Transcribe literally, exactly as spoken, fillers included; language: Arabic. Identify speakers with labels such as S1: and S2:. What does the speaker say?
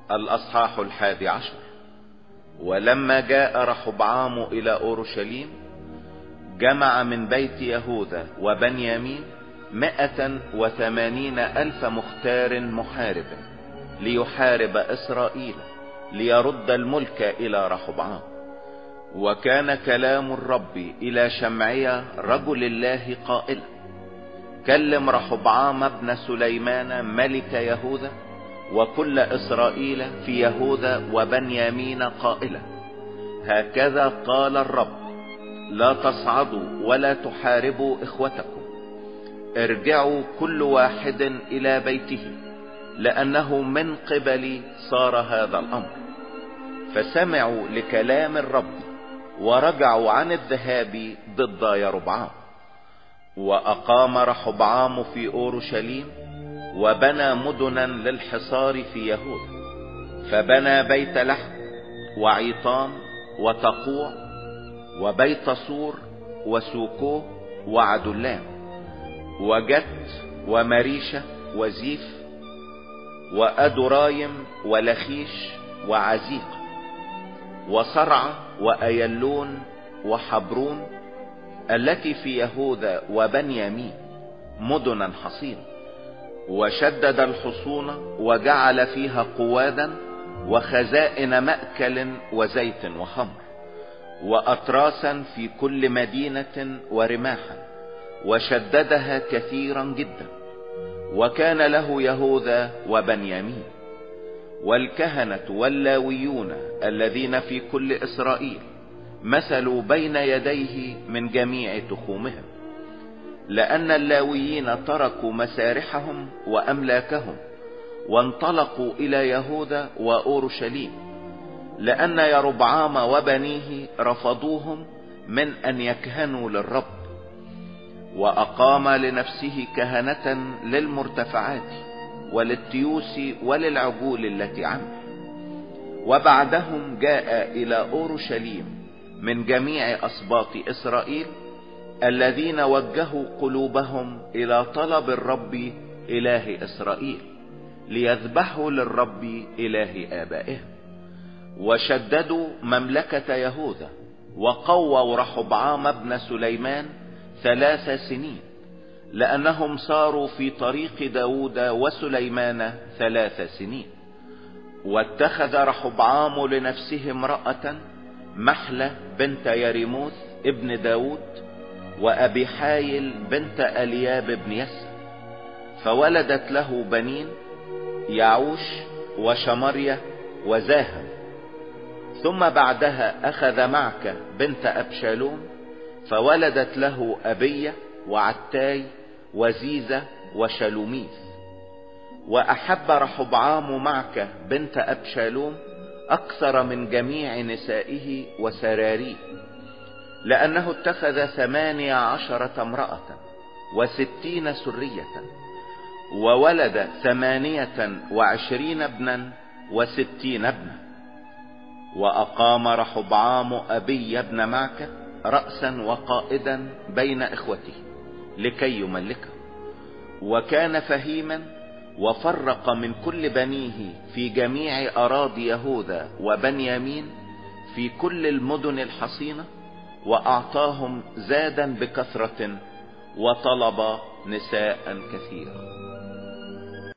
S1: الأصحاح الحادي عشر. ولما جاء رحبعام إلى أورشليم جمع من بيت يهوذا وبنيامين مائة وثمانين ألف مختار محارب ليحارب إسرائيل ليرد الملك إلى رحبعام. وكان كلام الرب إلى شمعيا رجل الله قائلا: كلم رحبعام ابن سليمان ملك يهوذا وكل إسرائيل في يهوذا وبنيامين قائلا: هكذا قال الرب: لا تصعدوا ولا تحاربوا إخوتكم، ارجعوا كل واحد إلى بيته، لأنه من قبلي صار هذا الأمر. فسمعوا لكلام الرب ورجعوا عن الذهاب ضد يربعام. وأقام رحبعام في أورشليم وبنى مدنا للحصار في يهوذا، فبنى بيت لحم وعيطام وتقوع وبيت صور وسوكوه وعدلام وجت ومريشة وزيف وأدرايم ولخيش وعزيق وصرعة وأيلون وحبرون التي في يهوذا وبنيامين مدنا حصينة. وشدد الحصون وجعل فيها قوادا وخزائن مأكل وزيت وخمر وأتراسا في كل مدينة ورماحا، وشددها كثيرا جدا. وكان له يهوذا وبنيامين. والكهنة واللاويون الذين في كل إسرائيل مثلوا بين يديه من جميع تخومهم، لأن اللاويين تركوا مسارحهم وأملاكهم وانطلقوا إلى يهوذا وأورشليم، لأن يربعام وبنيه رفضوهم من أن يكهنوا للرب. وأقام لنفسه كهنة للمرتفعات وللتيوس وللعجول التي عنه. وبعدهم جاء إلى أورشليم من جميع أسباط إسرائيل الذين وجهوا قلوبهم إلى طلب الرب إله إسرائيل ليذبحوا للرب إله آبائهم. وشددوا مملكة يهوذا وقووا رحبعام ابن سليمان ثلاث سنين، لأنهم صاروا في طريق داود وسليمان ثلاث سنين. واتخذ رحبعام لنفسه امرأة محلة بنت يريموث ابن داود وأبي حايل بنت ألياب بن يسى، فولدت له بنين يعوش وشمرية وزاهم. ثم بعدها أخذ معك بنت أبشالوم فولدت له أبية وعتاي وزيزة وشلوميث. وأحب رحبعام معك بنت أبشالوم أكثر من جميع نسائه وسراريه، لأنه اتخذ ثمانية عشرة امرأة وستين سرية، وولد ثمانية وعشرين ابنا وستين ابنا. وأقام رحبعام أبي بن معك رأسا وقائدا بين إخوته لكي يملكه. وكان فهيما وفرق من كل بنيه في جميع أراضي يهوذا وبنيامين في كل المدن الحصينة، وأعطاهم زادا بكثرة وطلب نساء كثيرة.